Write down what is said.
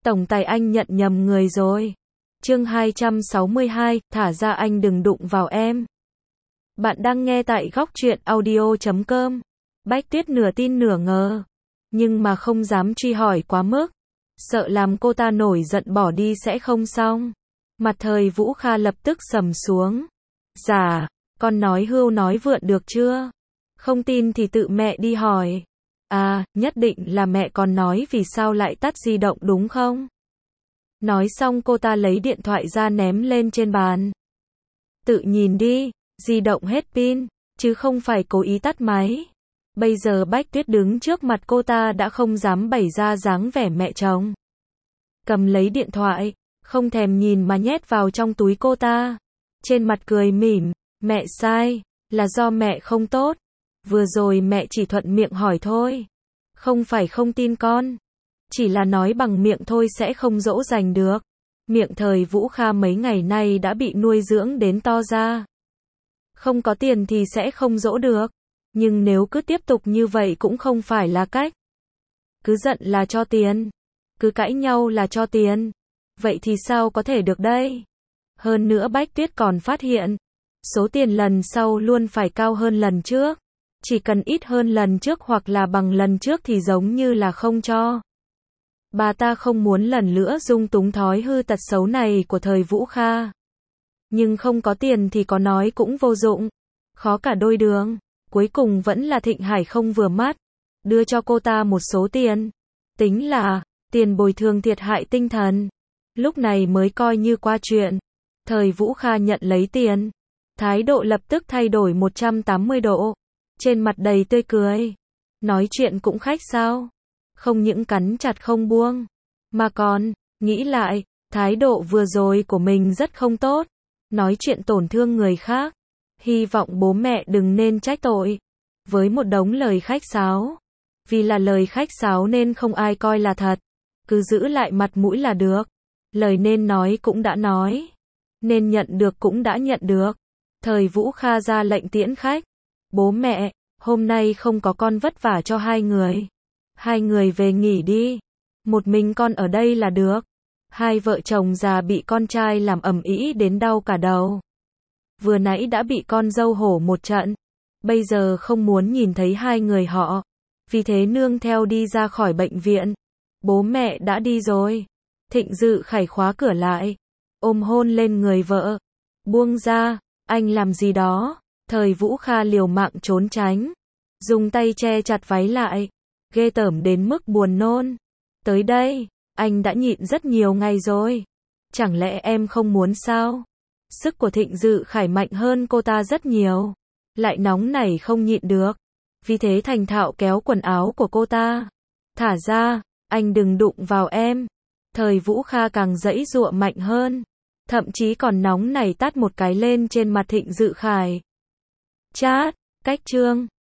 Tổng tài anh nhận nhầm người rồi. Chương 262, thả ra anh đừng đụng vào em. Bạn đang nghe tại góc truyện audio.com. Bách Tuyết nửa tin nửa ngờ, nhưng mà không dám truy hỏi quá mức, sợ làm cô ta nổi giận bỏ đi sẽ không xong. Mặt Thời Vũ Kha lập tức sầm xuống. Dạ, con nói hưu nói vượn được chưa? Không tin thì tự mẹ đi hỏi. À, nhất định là mẹ còn nói vì sao lại tắt di động đúng không? Nói xong cô ta lấy điện thoại ra ném lên trên bàn. Tự nhìn đi, di động hết pin, chứ không phải cố ý tắt máy. Bây giờ Bách Tuyết đứng trước mặt cô ta đã không dám bày ra dáng vẻ mẹ chồng. Cầm lấy điện thoại, không thèm nhìn mà nhét vào trong túi cô ta. Trên mặt cười mỉm, mẹ sai, là do mẹ không tốt. Vừa rồi mẹ chỉ thuận miệng hỏi thôi. Không phải không tin con. Chỉ là nói bằng miệng thôi sẽ không dỗ dành được. Miệng Thời Vũ Kha mấy ngày nay đã bị nuôi dưỡng đến to ra. Không có tiền thì sẽ không dỗ được. Nhưng nếu cứ tiếp tục như vậy cũng không phải là cách. Cứ giận là cho tiền. Cứ cãi nhau là cho tiền. Vậy thì sao có thể được đây? Hơn nữa Bách Tuyết còn phát hiện, số tiền lần sau luôn phải cao hơn lần trước. Chỉ cần ít hơn lần trước hoặc là bằng lần trước thì giống như là không cho. Bà ta không muốn lần nữa dung túng thói hư tật xấu này của Thời Vũ Kha. Nhưng không có tiền thì có nói cũng vô dụng. Khó cả đôi đường. Cuối cùng vẫn là Thịnh Hải không vừa mắt. Đưa cho cô ta một số tiền. Tính là tiền bồi thường thiệt hại tinh thần. Lúc này mới coi như qua chuyện. Thời Vũ Kha nhận lấy tiền. Thái độ lập tức thay đổi 180 độ. Trên mặt đầy tươi cười. Nói chuyện cũng khách sao? Không những cắn chặt không buông. Mà còn, nghĩ lại, thái độ vừa rồi của mình rất không tốt. Nói chuyện tổn thương người khác. Hy vọng bố mẹ đừng nên trách tội. Với một đống lời khách sáo. Vì là lời khách sáo nên không ai coi là thật. Cứ giữ lại mặt mũi là được. Lời nên nói cũng đã nói. Nên nhận được cũng đã nhận được. Thời Vũ Kha ra lệnh tiễn khách. Bố mẹ, hôm nay không có con vất vả cho hai người. Hai người về nghỉ đi. Một mình con ở đây là được. Hai vợ chồng già bị con trai làm ầm ĩ đến đau cả đầu. Vừa nãy đã bị con dâu hổ một trận. Bây giờ không muốn nhìn thấy hai người họ. Vì thế nương theo đi ra khỏi bệnh viện. Bố mẹ đã đi rồi. Thịnh Dự Khải khóa cửa lại. Ôm hôn lên người vợ. Buông ra, anh làm gì đó. Thời Vũ Kha liều mạng trốn tránh. Dùng tay che chặt váy lại. Ghê tởm đến mức buồn nôn. Tới đây, anh đã nhịn rất nhiều ngày rồi. Chẳng lẽ em không muốn sao? Sức của Thịnh Dự Khải mạnh hơn cô ta rất nhiều. Lại nóng nảy không nhịn được. Vì thế thành thạo kéo quần áo của cô ta. Thả ra, anh đừng đụng vào em. Thời Vũ Kha càng giãy giụa mạnh hơn. Thậm chí còn nóng nảy tát một cái lên trên mặt Thịnh Dự Khải. Chát, cách chương.